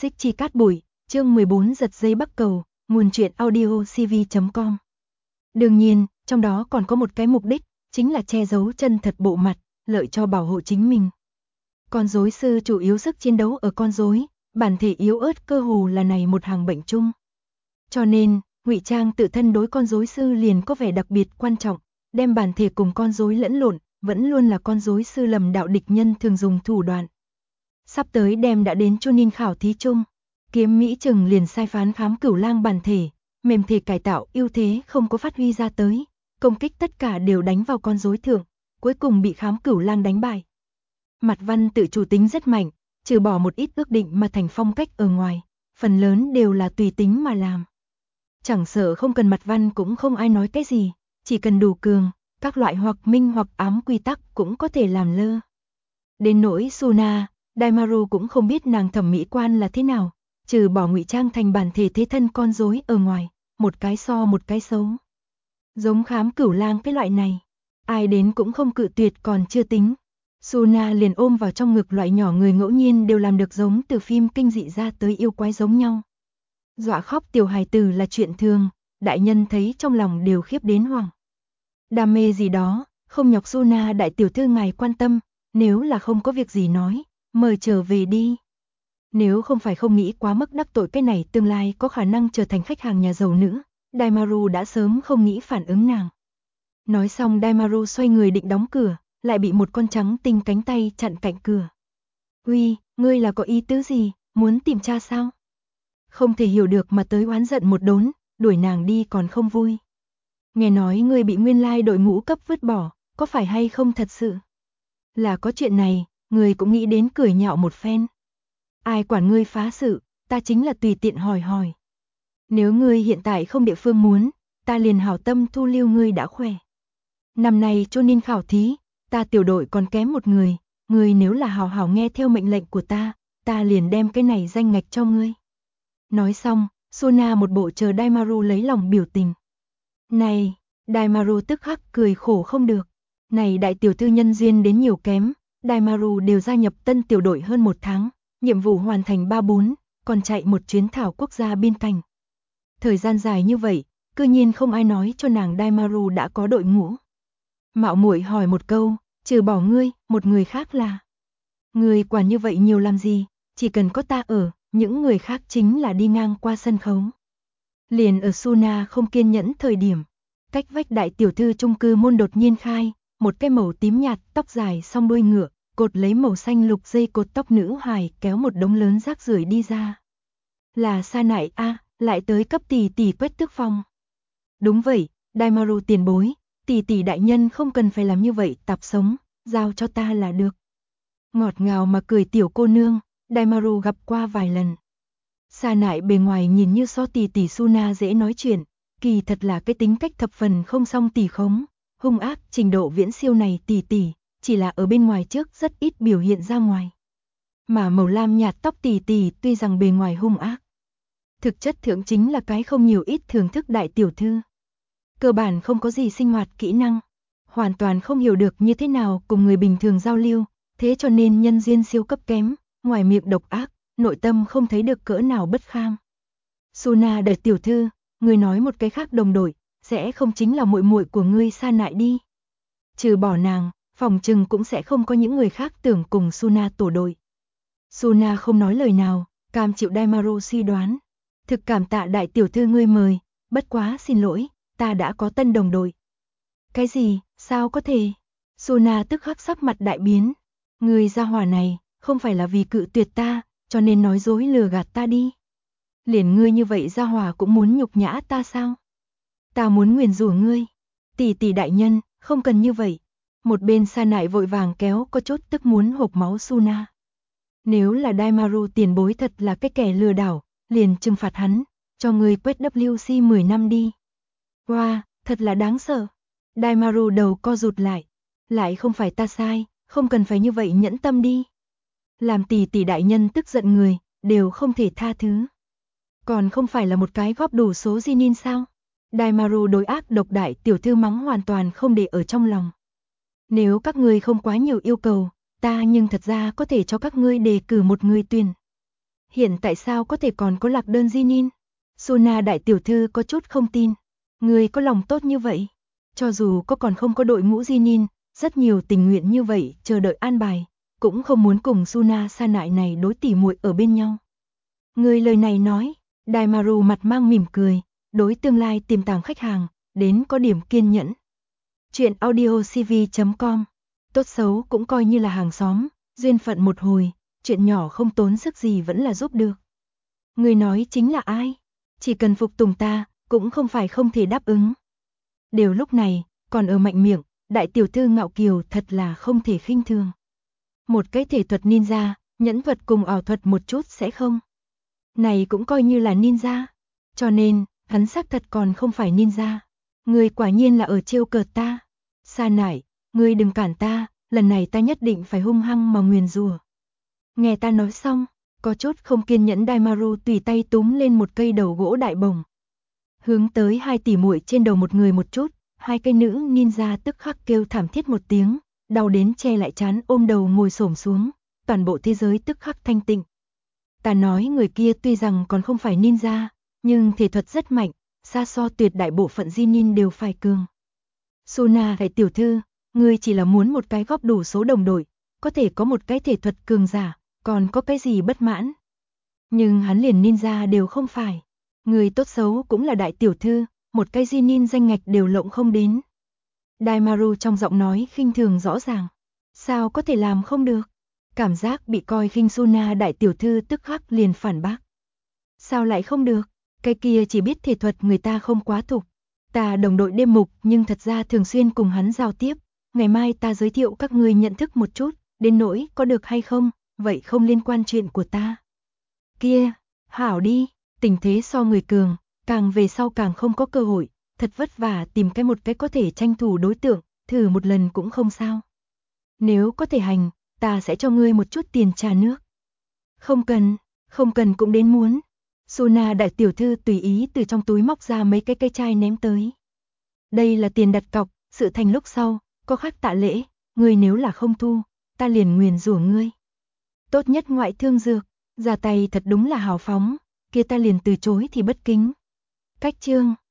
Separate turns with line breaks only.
Xích chi cát bụi, chương 14 giật dây bắc cầu, nguồn truyện audio cv.com. Đương nhiên, trong đó còn có một cái mục đích, chính là che giấu chân thật bộ mặt, lợi cho bảo hộ chính mình. Con rối sư chủ yếu sức chiến đấu ở con rối, bản thể yếu ớt cơ hồ là này một hàng bệnh chung. Cho nên, ngụy trang tự thân đối con rối sư liền có vẻ đặc biệt quan trọng, đem bản thể cùng con rối lẫn lộn, vẫn luôn là con rối sư lầm đạo địch nhân thường dùng thủ đoạn. Sắp tới đem đã đến Chunin khảo thí chung, Kiếm Mỹ Trừng liền sai phán Khám Cửu Lang bản thể, mềm thể cải tạo ưu thế không có phát huy ra tới, công kích tất cả đều đánh vào con rối thượng, cuối cùng bị Khám Cửu Lang đánh bại. Mặt văn tự chủ tính rất mạnh, trừ bỏ một ít ước định mà thành phong cách ở ngoài, phần lớn đều là tùy tính mà làm. Chẳng sợ không cần mặt văn cũng không ai nói cái gì, chỉ cần đủ cường, các loại hoặc minh hoặc ám quy tắc cũng có thể làm lơ. Đến nỗi Suna, Daimaru cũng không biết nàng thẩm mỹ quan là thế nào, trừ bỏ ngụy trang thành bản thể thế thân con rối ở ngoài, một cái so một cái xấu. Giống Khám Cửu Lang cái loại này, ai đến cũng không cự tuyệt còn chưa tính. Suna liền ôm vào trong ngực loại nhỏ người ngẫu nhiên đều làm được giống từ phim kinh dị ra tới yêu quái giống nhau. Dọa khóc tiểu hài tử là chuyện thường, đại nhân thấy trong lòng đều khiếp đến hoảng. Đam mê gì đó, không nhọc Suna đại tiểu thư ngài quan tâm, nếu là không có việc gì nói, mời trở về đi. Nếu không phải không nghĩ quá mức đắc tội cái này tương lai có khả năng trở thành khách hàng nhà giàu nữ, Daimaru đã sớm không nghĩ phản ứng nàng. Nói xong Daimaru xoay người định đóng cửa, lại bị một con trắng tinh cánh tay chặn cạnh cửa. Uy, ngươi là có ý tứ gì, muốn tìm cha sao? Không thể hiểu được mà tới oán giận một đốn, đuổi nàng đi còn không vui. Nghe nói ngươi bị nguyên lai đội ngũ cấp vứt bỏ, có phải hay không thật sự? Là có chuyện này, ngươi cũng nghĩ đến cười nhạo một phen. Ai quản ngươi phá sự, ta chính là tùy tiện hỏi hỏi. Nếu ngươi hiện tại không địa phương muốn, ta liền hảo tâm thu lưu ngươi đã khỏe. Năm nay Chunin khảo thí, ta tiểu đội còn kém một người, ngươi nếu là hảo hảo nghe theo mệnh lệnh của ta liền đem cái này danh ngạch cho ngươi. Nói xong, Suna một bộ chờ Daimaru lấy lòng biểu tình. Này, Daimaru tức khắc cười khổ không được. Này đại tiểu thư nhân duyên đến nhiều kém, Daimaru đều gia nhập tân tiểu đội hơn 1 tháng, nhiệm vụ hoàn thành 3-4, còn chạy một chuyến thảo quốc gia biên cảnh. Thời gian dài như vậy, cư nhiên không ai nói cho nàng Daimaru đã có đội ngũ. Mạo muội hỏi một câu, trừ bỏ ngươi, một người khác là? Ngươi quản như vậy nhiều làm gì, chỉ cần có ta ở, những người khác chính là đi ngang qua sân khấu. Liền ở Suna không kiên nhẫn thời điểm, cách vách đại tiểu thư chung cư môn đột nhiên khai, một cái màu tím nhạt, tóc dài song đuôi ngựa, cột lấy màu xanh lục dây cột tóc nữ hài kéo một đống lớn rác rưởi đi ra. Là Sa Nại a, lại tới cấp tỷ tỷ quét tước phòng. Đúng vậy, Daimaru tiền bối, tỷ tỷ đại nhân không cần phải làm như vậy tạp sống, giao cho ta là được. Ngọt ngào mà cười tiểu cô nương, Daimaru gặp qua vài lần. Sa Nại bề ngoài nhìn như so tỷ tỷ Suna dễ nói chuyện, kỳ thật là cái tính cách thập phần không song tỉ khống, hung ác trình độ viễn siêu này tỷ tỷ, chỉ là ở bên ngoài trước rất ít biểu hiện ra ngoài. Mà màu lam nhạt tóc tỷ tỷ tuy rằng bề ngoài hung ác, thực chất thượng chính là cái không nhiều ít thưởng thức đại tiểu thư. Cơ bản không có gì sinh hoạt kỹ năng, hoàn toàn không hiểu được như thế nào cùng người bình thường giao lưu, thế cho nên nhân duyên siêu cấp kém, ngoài miệng độc ác, nội tâm không thấy được cỡ nào bất kham. Suna đại tiểu thư, ngươi nói một cái khác đồng đội, sẽ không chính là muội muội của ngươi Sa Nại đi. Trừ bỏ nàng, phòng trừng cũng sẽ không có những người khác tưởng cùng Suna tổ đội. Suna không nói lời nào, cam chịu Daimaru suy đoán. Thực cảm tạ đại tiểu thư ngươi mời, bất quá xin lỗi, ta đã có tân đồng đội. Cái gì, sao có thể? Suna tức khắc sắc mặt đại biến. Ngươi gia hỏa này, không phải là vì cự tuyệt ta, cho nên nói dối lừa gạt ta đi. Liền ngươi như vậy gia hỏa cũng muốn nhục nhã ta sao? Ta muốn nguyền rủa ngươi. Tỷ tỷ đại nhân, không cần như vậy. Một bên Sa Nại vội vàng kéo có chút tức muốn hộc máu Suna. Nếu là Daimaru tiền bối thật là cái kẻ lừa đảo, liền trừng phạt hắn, cho ngươi quét WC 10 năm đi. Wow, thật là đáng sợ. Daimaru đầu co rụt lại không phải ta sai, không cần phải như vậy nhẫn tâm đi. Làm tỷ tỷ đại nhân tức giận người, đều không thể tha thứ. Còn không phải là một cái góp đủ số Jinin sao? Daimaru đối ác độc đại tiểu thư mắng hoàn toàn không để ở trong lòng. Nếu các ngươi không quá nhiều yêu cầu, ta nhưng thật ra có thể cho các ngươi đề cử một người tuyển. Hiện tại sao có thể còn có lạc đơn Jinin? Suna đại tiểu thư có chút không tin. Ngươi có lòng tốt như vậy. Cho dù có còn không có đội ngũ Jinin, rất nhiều tình nguyện như vậy chờ đợi an bài, cũng không muốn cùng Suna sa nại này đối tỉ muội ở bên nhau. Ngươi lời này nói, Daimaru mặt mang mỉm cười, đối tương lai tiềm tàng khách hàng, đến có điểm kiên nhẫn. Chuyện audiocv.com, tốt xấu cũng coi như là hàng xóm, duyên phận một hồi, chuyện nhỏ không tốn sức gì vẫn là giúp được. Người nói chính là ai? Chỉ cần phục tùng ta, cũng không phải không thể đáp ứng. Đều lúc này, còn ở mạnh miệng, đại tiểu thư ngạo kiều thật là không thể khinh thường. Một cái thể thuật ninja, nhẫn thuật cùng ảo thuật một chút sẽ không. Này cũng coi như là ninja. Cho nên, hắn xác thật còn không phải ninja. Người quả nhiên là ở trêu cợt ta. Sa nải, ngươi đừng cản ta, lần này ta nhất định phải hung hăng mà nguyền rủa. Nghe ta nói xong, có chút không kiên nhẫn Daimaru tùy tay túm lên một cây đầu gỗ đại bổng. Hướng tới hai tỷ muội trên đầu một người một chút, hai cây nữ ninja tức khắc kêu thảm thiết một tiếng, đau đến che lại trán ôm đầu ngồi xổm xuống, toàn bộ thế giới tức khắc thanh tịnh. Ta nói người kia tuy rằng còn không phải ninja, nhưng thể thuật rất mạnh, xa so tuyệt đại bộ phận Jinin đều phải cường. Suna đại tiểu thư, ngươi chỉ là muốn một cái góp đủ số đồng đội, có thể có một cái thể thuật cường giả, còn có cái gì bất mãn. Nhưng hắn liền ninja đều không phải. Người tốt xấu cũng là đại tiểu thư, một cái Jinin danh ngạch đều lộng không đến. Daimaru trong giọng nói khinh thường rõ ràng. Sao có thể làm không được? Cảm giác bị coi khinh Suna đại tiểu thư tức khắc liền phản bác. Sao lại không được? Cái kia chỉ biết thể thuật người ta không quá thục. Ta đồng đội đêm mục nhưng thật ra thường xuyên cùng hắn giao tiếp. Ngày mai ta giới thiệu các ngươi nhận thức một chút, đến nỗi có được hay không, vậy không liên quan chuyện của ta. Kia, hảo đi, tình thế so người cường, càng về sau càng không có cơ hội, thật vất vả tìm một cái có thể tranh thủ đối tượng, thử một lần cũng không sao. Nếu có thể hành, ta sẽ cho ngươi một chút tiền trà nước. Không cần cũng đến muốn. Suna đại tiểu thư tùy ý từ trong túi móc ra mấy cái cây chai ném tới. Đây là tiền đặt cọc, sự thành lúc sau, có khác tạ lễ, ngươi nếu là không thu, ta liền nguyền rủa ngươi. Tốt nhất ngoại thương dược, ra tay thật đúng là hào phóng, kia ta liền từ chối thì bất kính. Cách chương